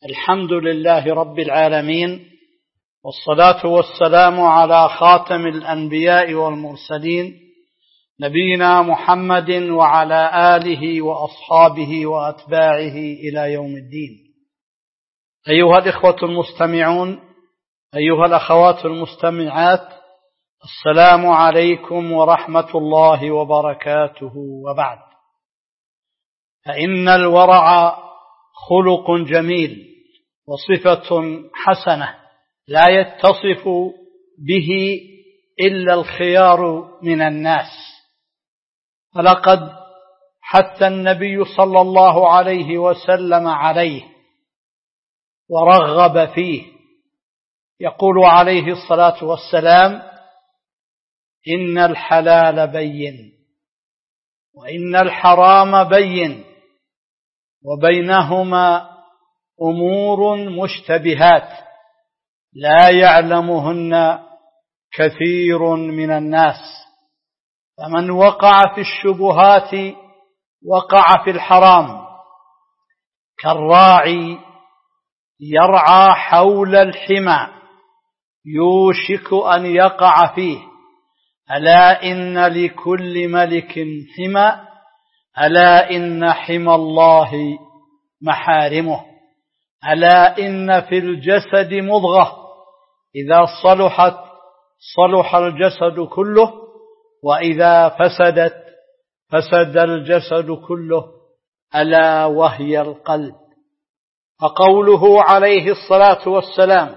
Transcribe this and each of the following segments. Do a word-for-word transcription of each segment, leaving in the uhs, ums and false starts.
الحمد لله رب العالمين، والصلاة والسلام على خاتم الأنبياء والمرسلين نبينا محمد وعلى آله وأصحابه وأتباعه إلى يوم الدين. أيها الإخوة المستمعون، أيها الأخوات المستمعات، السلام عليكم ورحمة الله وبركاته. وبعد، فإن الورع خلق جميل وصفة حسنة لا يتصف به إلا الخيار من الناس، فلقد حث النبي صلى الله عليه وسلم عليه ورغب فيه، يقول عليه الصلاة والسلام: إن الحلال بين وإن الحرام بين وبينهما أمور مشتبهات لا يعلمهن كثير من الناس، فمن وقع في الشبهات وقع في الحرام، كالراعي يرعى حول الحمى يوشك أن يقع فيه. ألا إن لكل ملك حمى، ألا إن حمى الله محارمه، ألا إن في الجسد مضغة إذا صلحت صلح الجسد كله، وإذا فسدت فسد الجسد كله، ألا وهي القلب. فقوله عليه الصلاة والسلام: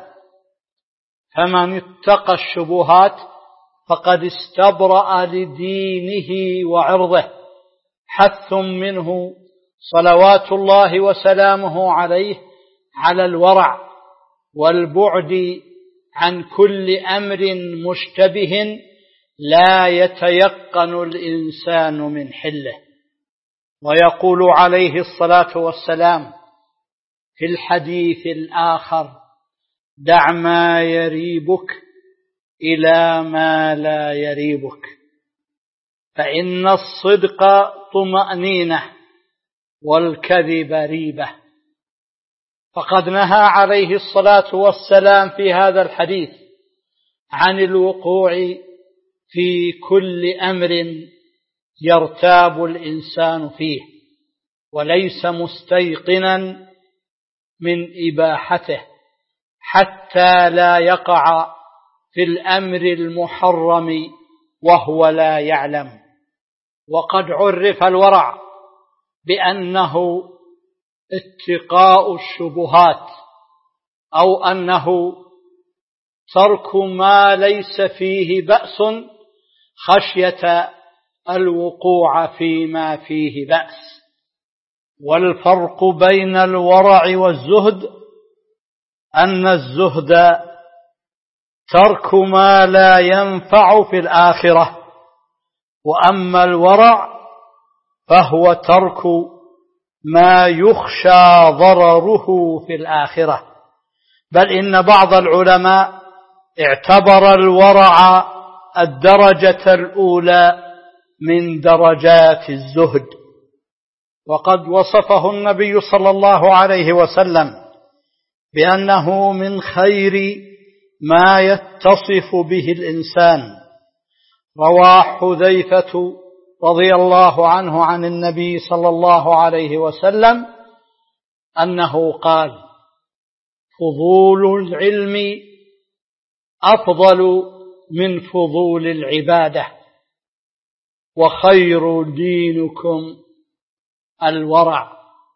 فمن اتقى الشبهات فقد استبرأ لدينه وعرضه، حث منه صلوات الله وسلامه عليه على الورع والبعد عن كل أمر مشتبه لا يتيقن الإنسان من حله. ويقول عليه الصلاة والسلام في الحديث الآخر: دع ما يريبك إلى ما لا يريبك، فإن الصدق طمأنينة والكذب ريبة. فقد نهى عليه الصلاة والسلام في هذا الحديث عن الوقوع في كل أمر يرتاب الإنسان فيه وليس مستيقنا من إباحته، حتى لا يقع في الأمر المحرم وهو لا يعلم. وقد عرف الورع بأنه اتقاء الشبهات، أو أنه ترك ما ليس فيه بأس خشية الوقوع فيما فيه بأس. والفرق بين الورع والزهد أن الزهد ترك ما لا ينفع في الآخرة، وأما الورع فهو ترك ما يخشى ضرره في الآخرة. بل إن بعض العلماء اعتبر الورع الدرجة الأولى من درجات الزهد، وقد وصفه النبي صلى الله عليه وسلم بأنه من خير ما يتصف به الإنسان. روى حذيفة رضي الله عنه عن النبي صلى الله عليه وسلم أنه قال: فضول العلم أفضل من فضول العبادة، وخير دينكم الورع.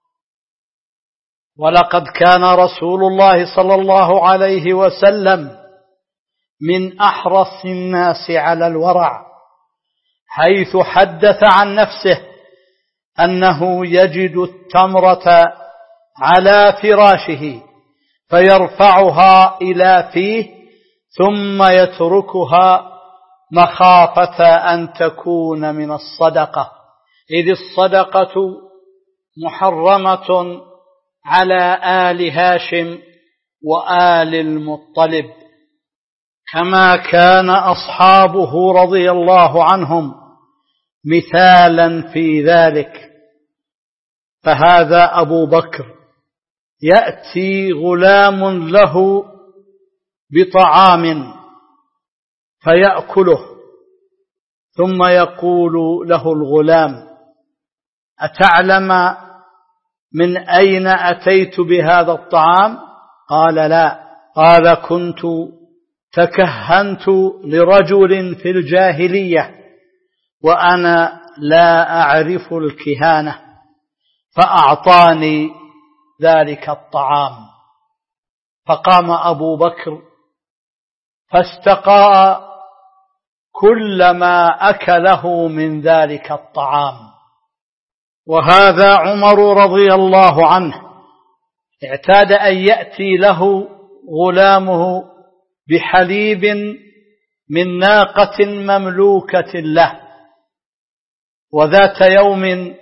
ولقد كان رسول الله صلى الله عليه وسلم من أحرص الناس على الورع، حيث حدث عن نفسه أنه يجد التمرة على فراشه فيرفعها إلى فيه ثم يتركها مخافة أن تكون من الصدقة، إذ الصدقة محرمة على آل هاشم وآل المطلب، كما كان أصحابه رضي الله عنهم مثالا في ذلك. فهذا أبو بكر يأتي غلام له بطعام فيأكله، ثم يقول له الغلام: أتعلم من أين أتيت بهذا الطعام؟ قال: لا. قال: كنت تكهنت لرجل في الجاهلية وأنا لا أعرف الكهانة، فأعطاني ذلك الطعام. فقام أبو بكر فاستقاء كل ما أكله من ذلك الطعام. وهذا عمر رضي الله عنه اعتاد أن يأتي له غلامه بحليب من ناقة مملوكة له، وذات يوم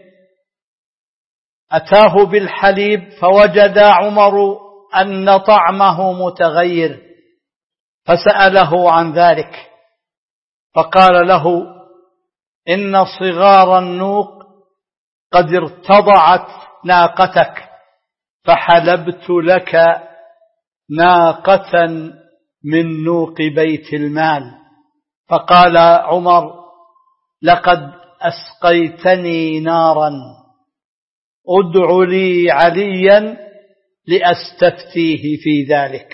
أتاه بالحليب فوجد عمر أن طعمه متغير، فسأله عن ذلك، فقال له: إن صغار النوق قد ارتضعت ناقتك، فحلبت لك ناقة من نوق بيت المال. فقال عمر: لقد أسقيتني نارا، ادع لي عليا لأستفتيه في ذلك.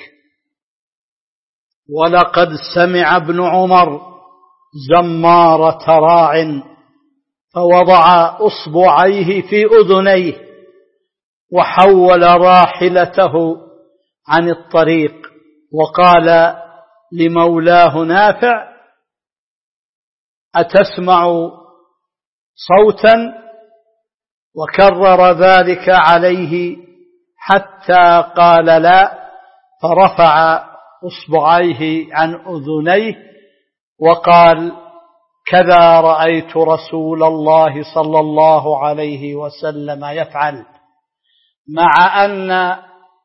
ولقد سمع ابن عمر زمارة راع فوضع أصبعيه في أذنيه وحول راحلته عن الطريق، وقال لمولاه نافع: أتسمع صوتا؟ وكرر ذلك عليه حتى قال لا، فرفع أصبعيه عن أذنيه وقال: كذا رأيت رسول الله صلى الله عليه وسلم يفعل. مع أن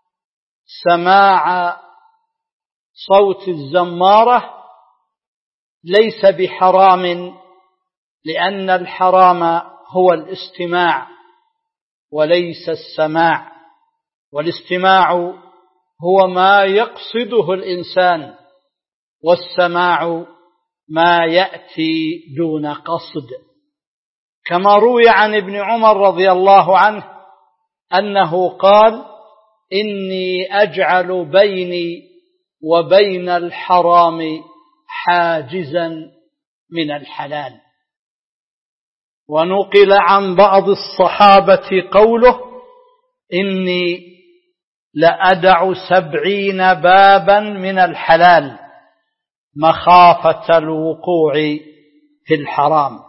سماع صوت الزمارة ليس بحرام، لأن الحرام هو الاستماع وليس السماع، والاستماع هو ما يقصده الإنسان، والسماع ما يأتي دون قصد. كما روي عن ابن عمر رضي الله عنه أنه قال: إني أجعل بيني وبين الحرام حاجزا من الحلال. ونقل عن بعض الصحابة قوله: إني لأدع سبعين بابا من الحلال مخافة الوقوع في الحرام.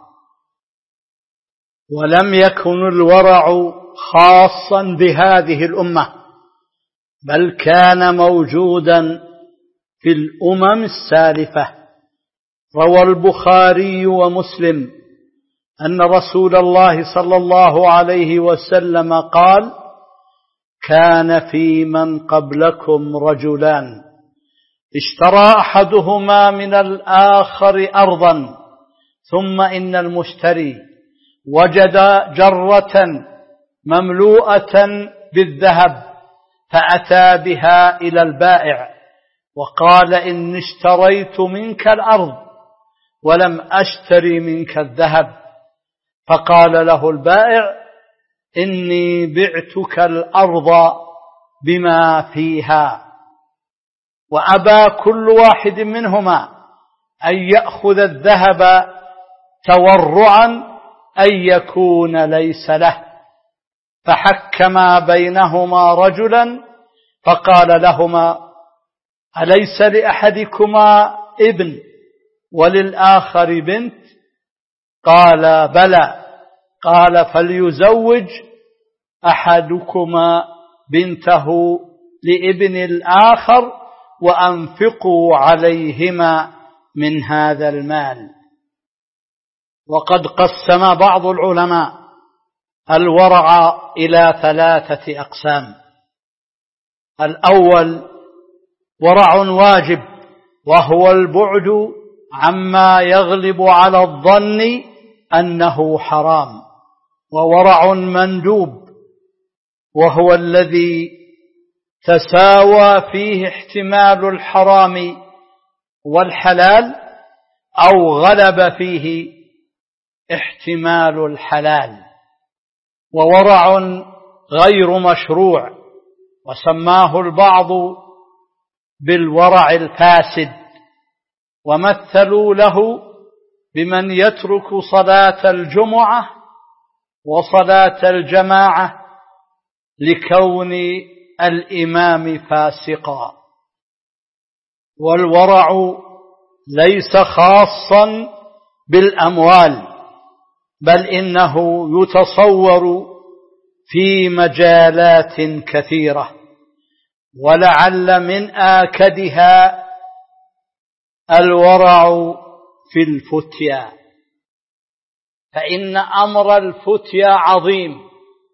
ولم يكن الورع خاصا بهذه الأمة، بل كان موجودا في الأمم السالفة. روى البخاري ومسلم أن رسول الله صلى الله عليه وسلم قال: كان في من قبلكم رجلان اشترى أحدهما من الآخر أرضا، ثم إن المشتري وجد جرة مملوءة بالذهب فأتى بها إلى البائع وقال: إن اشتريت منك الأرض ولم أشتري منك الذهب. فقال له البائع: إني بعتك الأرض بما فيها. وأبى كل واحد منهما أن يأخذ الذهب تورعا أن يكون ليس له، فحكما بينهما رجلا فقال لهما: أليس لأحدكما ابن وللآخر بنت؟ قال: بلى. قال: فليزوج أحدكما بنته لابن الآخر وأنفقوا عليهما من هذا المال. وقد قسم بعض العلماء الورع إلى ثلاثة أقسام: الأول ورع واجب، وهو البعد عما يغلب على الظن أنه حرام. وورع مندوب، وهو الذي تساوى فيه احتمال الحرام والحلال أو غلب فيه احتمال الحلال، وورع غير مشروع، وسماه البعض بالورع الفاسد، ومثلوا له بمن يترك صلاة الجمعة وصلاة الجماعة لكون الإمام فاسقا. والورع ليس خاصا بالأموال، بل إنه يتصور في مجالات كثيرة، ولعل من آكدها الورع في الفتيا، فإن أمر الفتيا عظيم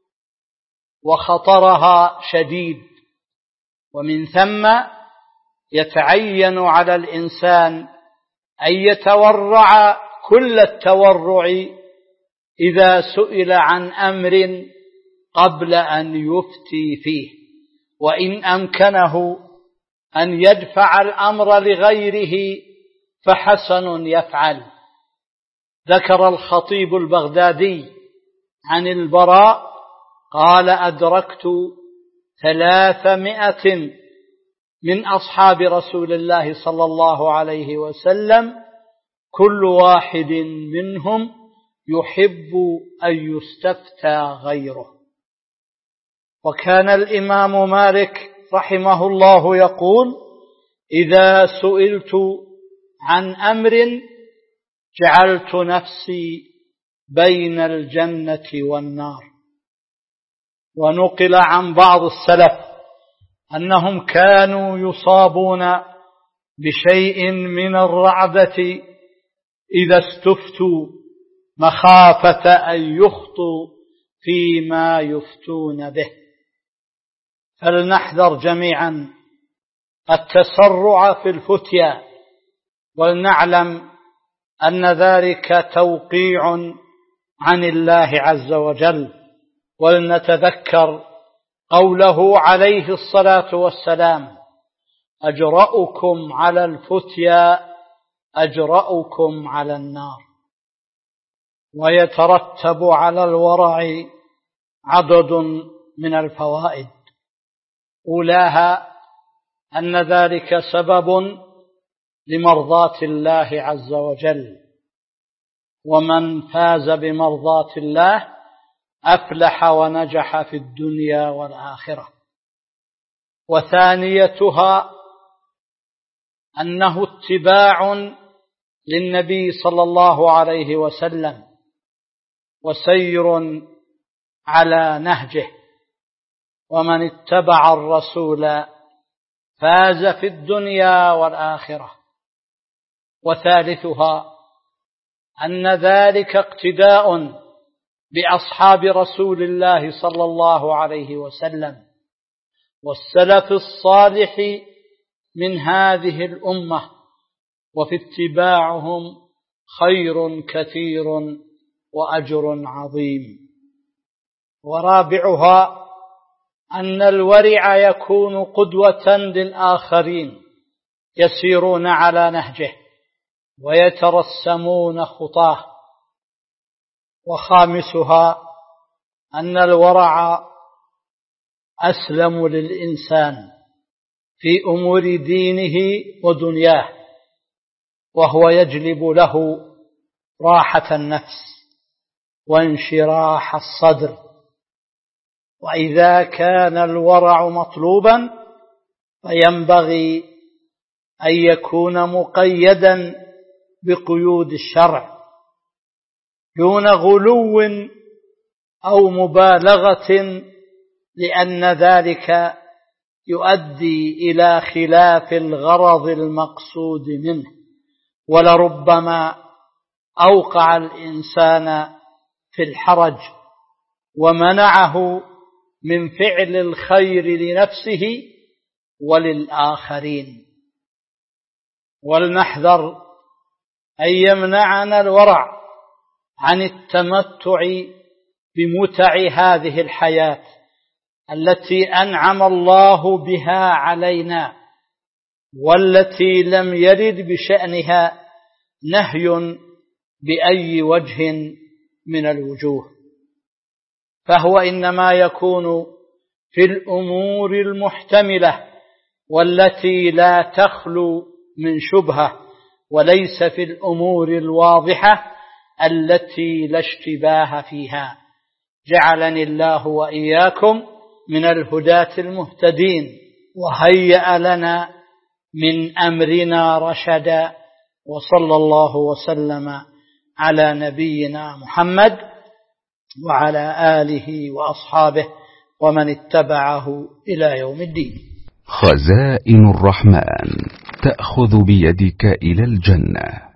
وخطرها شديد، ومن ثم يتعين على الإنسان أن يتورع كل التورع إذا سئل عن أمر قبل أن يفتي فيه، وإن أمكنه أن يدفع الأمر لغيره فحسن يفعل. ذكر الخطيب البغدادي عن البراء قال: أدركت ثلاثمائة من أصحاب رسول الله صلى الله عليه وسلم كل واحد منهم يحب أن يستفتى غيره. وكان الإمام مالك رحمه الله يقول: إذا سئلت عن أمر جعلت نفسي بين الجنة والنار. ونقل عن بعض السلف أنهم كانوا يصابون بشيء من الرعدة إذا استفتوا مخافة أن يخطوا فيما يفتون به. فلنحذر جميعا التسرع في الفتيا، ولنعلم أن ذلك توقيع عن الله عز وجل. ولنتذكر قوله عليه الصلاة والسلام: أجرأكم على الفتيا أجرأكم على النار. ويترتب على الورع عدد من الفوائد، أولاها أن ذلك سبب لمرضاة الله عز وجل، ومن فاز بمرضاة الله أفلح ونجح في الدنيا والآخرة. وثانيتها أنه اتباع للنبي صلى الله عليه وسلم وسير على نهجه، ومن اتبع الرسول فاز في الدنيا والآخرة. وثالثها أن ذلك اقتداء بأصحاب رسول الله صلى الله عليه وسلم والسلف الصالح من هذه الأمة، وفي اتباعهم خير كثير وأجر عظيم. ورابعها أن الورع يكون قدوة للآخرين يسيرون على نهجه ويترسمون خطاه. وخامسها أن الورع أسلم للإنسان في أمور دينه ودنياه، وهو يجلب له راحة النفس وانشراح الصدر. وإذا كان الورع مطلوبا فينبغي أن يكون مقيدا بقيود الشرع دون غلو أو مبالغة، لأن ذلك يؤدي إلى خلاف الغرض المقصود منه، ولربما أوقع الإنسان في الحرج ومنعه من فعل الخير لنفسه وللآخرين. ولنحذر أن يمنعنا الورع عن التمتع بمتع هذه الحياة التي أنعم الله بها علينا والتي لم يرد بشأنها نهي بأي وجه من الوجوه، فهو إنما يكون في الأمور المحتملة والتي لا تخلو من شبهة، وليس في الأمور الواضحة التي لا اشتباه فيها. جعلني الله وإياكم من الهداة المهتدين، وهيأ لنا من أمرنا رشدا، وصلى الله وسلم على نبينا محمد وعلى آله وأصحابه ومن اتبعه إلى يوم الدين. خزائن الرحمن تأخذ بيدك إلى الجنة.